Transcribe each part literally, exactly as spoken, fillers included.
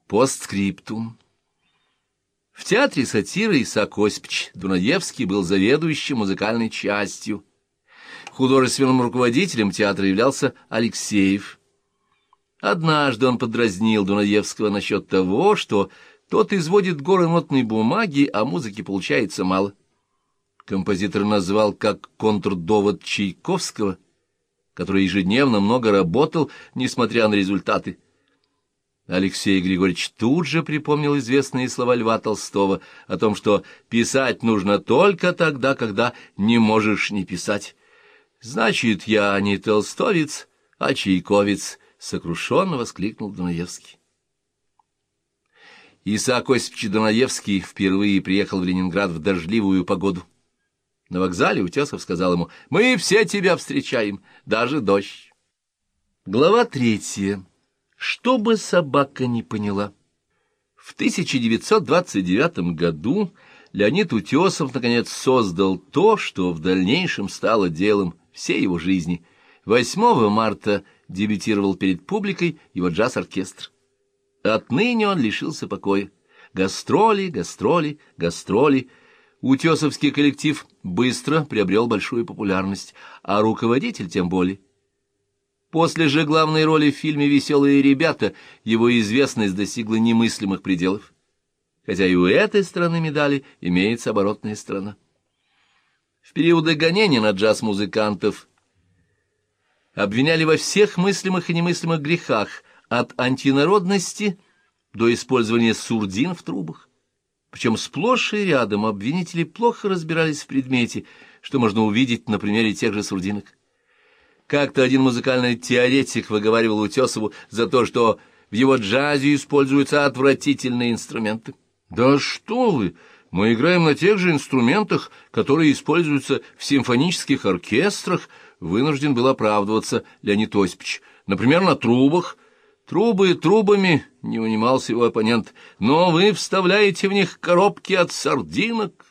Постскриптум. В театре сатиры Исаак Осипович Дунаевский был заведующим музыкальной частью. Художественным руководителем театра являлся Алексеев. Однажды он подразнил Дунаевского насчет того, что тот изводит горы нотной бумаги, а музыки получается мало. Композитор назвал как контрдовод Чайковского, который ежедневно много работал, несмотря на результаты. Алексей Григорьевич тут же припомнил известные слова Льва Толстого о том, что писать нужно только тогда, когда не можешь не писать. «Значит, я не толстовец, а чайковец», — сокрушенно воскликнул Дунаевский. Исаак Осипович Дунаевский впервые приехал в Ленинград в дождливую погоду. На вокзале Утесов сказал ему: «Мы все тебя встречаем, даже дождь». Глава третья. Что бы собака не поняла. В тысяча девятьсот двадцать девятом году Леонид Утесов наконец создал то, что в дальнейшем стало делом всей его жизни. восьмого марта дебютировал перед публикой его джаз-оркестр. Отныне он лишился покоя. Гастроли, гастроли, гастроли. Утесовский коллектив быстро приобрел большую популярность, а руководитель тем более. После же главной роли в фильме «Веселые ребята» его известность достигла немыслимых пределов. Хотя и у этой стороны медали имеется оборотная сторона. В периоды гонения на джаз-музыкантов обвиняли во всех мыслимых и немыслимых грехах, от антинародности до использования сурдин в трубах. Причем сплошь и рядом обвинители плохо разбирались в предмете, что можно увидеть на примере тех же сурдинок. Как-то один музыкальный теоретик выговаривал Утесову за то, что в его джазе используются отвратительные инструменты. «Да что вы! Мы играем на тех же инструментах, которые используются в симфонических оркестрах», — вынужден был оправдываться Леонид Осипович. «Например, на трубах». «Трубы трубами», — не унимался его оппонент, — «но вы вставляете в них коробки от сардинок».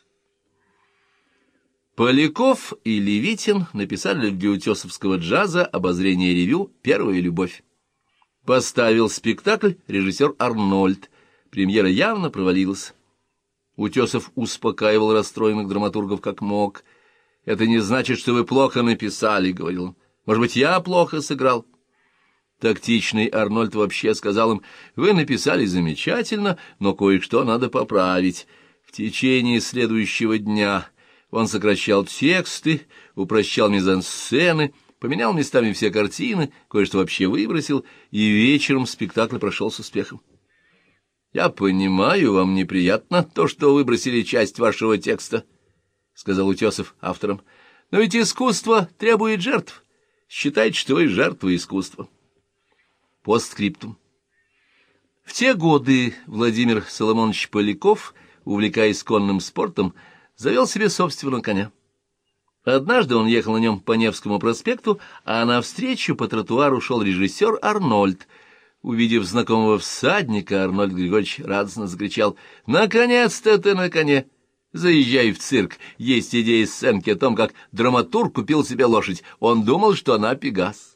Поляков и Левитин написали для утесовского джаза обозрение ревю «Первая любовь». Поставил спектакль режиссер Арнольд. Премьера явно провалилась. Утесов успокаивал расстроенных драматургов как мог. «Это не значит, что вы плохо написали», — говорил он. «Может быть, я плохо сыграл?» Тактичный Арнольд вообще сказал им: «Вы написали замечательно, но кое-что надо поправить». В течение следующего дня он сокращал тексты, упрощал мизансцены, поменял местами все картины, кое-что вообще выбросил, и вечером спектакль прошел с успехом. «Я понимаю, вам неприятно то, что выбросили часть вашего текста», — сказал Утесов авторам. «Но ведь искусство требует жертв. Считайте, что вы жертва искусства». Постскриптум. В те годы Владимир Соломонович Поляков, увлекаясь конным спортом, завел себе собственного коня. Однажды он ехал на нем по Невскому проспекту, а навстречу по тротуару шел режиссер Арнольд. Увидев знакомого всадника, Арнольд Григорьевич радостно закричал: «Наконец-то ты на коне! Заезжай в цирк! Есть идея сценки о том, как драматург купил себе лошадь. Он думал, что она Пегас».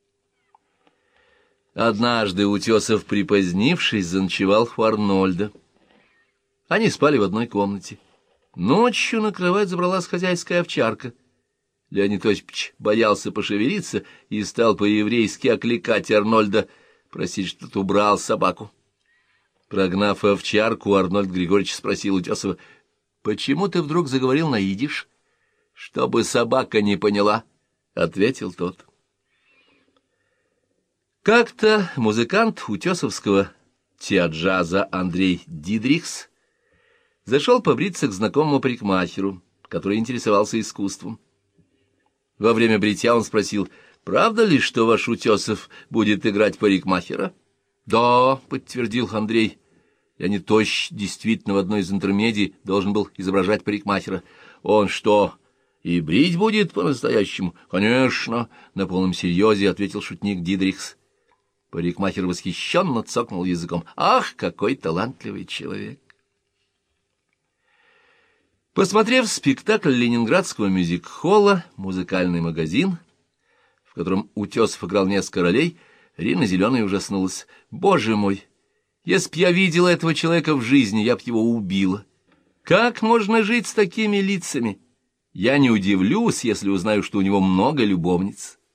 Однажды Утесов, припозднившись, заночевал у Арнольда. Они спали в одной комнате. Ночью на кровать забралась хозяйская овчарка. Леонид Осипович боялся пошевелиться и стал по-еврейски окликать Арнольда, просить, что тот убрал собаку. Прогнав овчарку, Арнольд Григорьевич спросил Утесова: «Почему ты вдруг заговорил на идиш?» «Чтобы собака не поняла», — ответил тот. Как-то музыкант утесовского теаджаза Андрей Дидрихс зашел побриться к знакомому парикмахеру, который интересовался искусством. Во время бритья он спросил: «Правда ли, что ваш Утесов будет играть парикмахера?» «Да», — подтвердил Андрей. Леонид Тощ действительно в одной из интермедий должен был изображать парикмахера. «Он что, и брить будет по-настоящему?» «Конечно», — на полном серьезе ответил шутник Дидрихс. Парикмахер восхищенно цокнул языком. «Ах, какой талантливый человек!» Посмотрев спектакль ленинградского мюзик-холла «Музыкальный магазин», в котором Утесов играл несколько ролей, Рина Зеленая ужаснулась. «Боже мой! Если б я видела этого человека в жизни, я б его убила. Как можно жить с такими лицами? Я не удивлюсь, если узнаю, что у него много любовниц.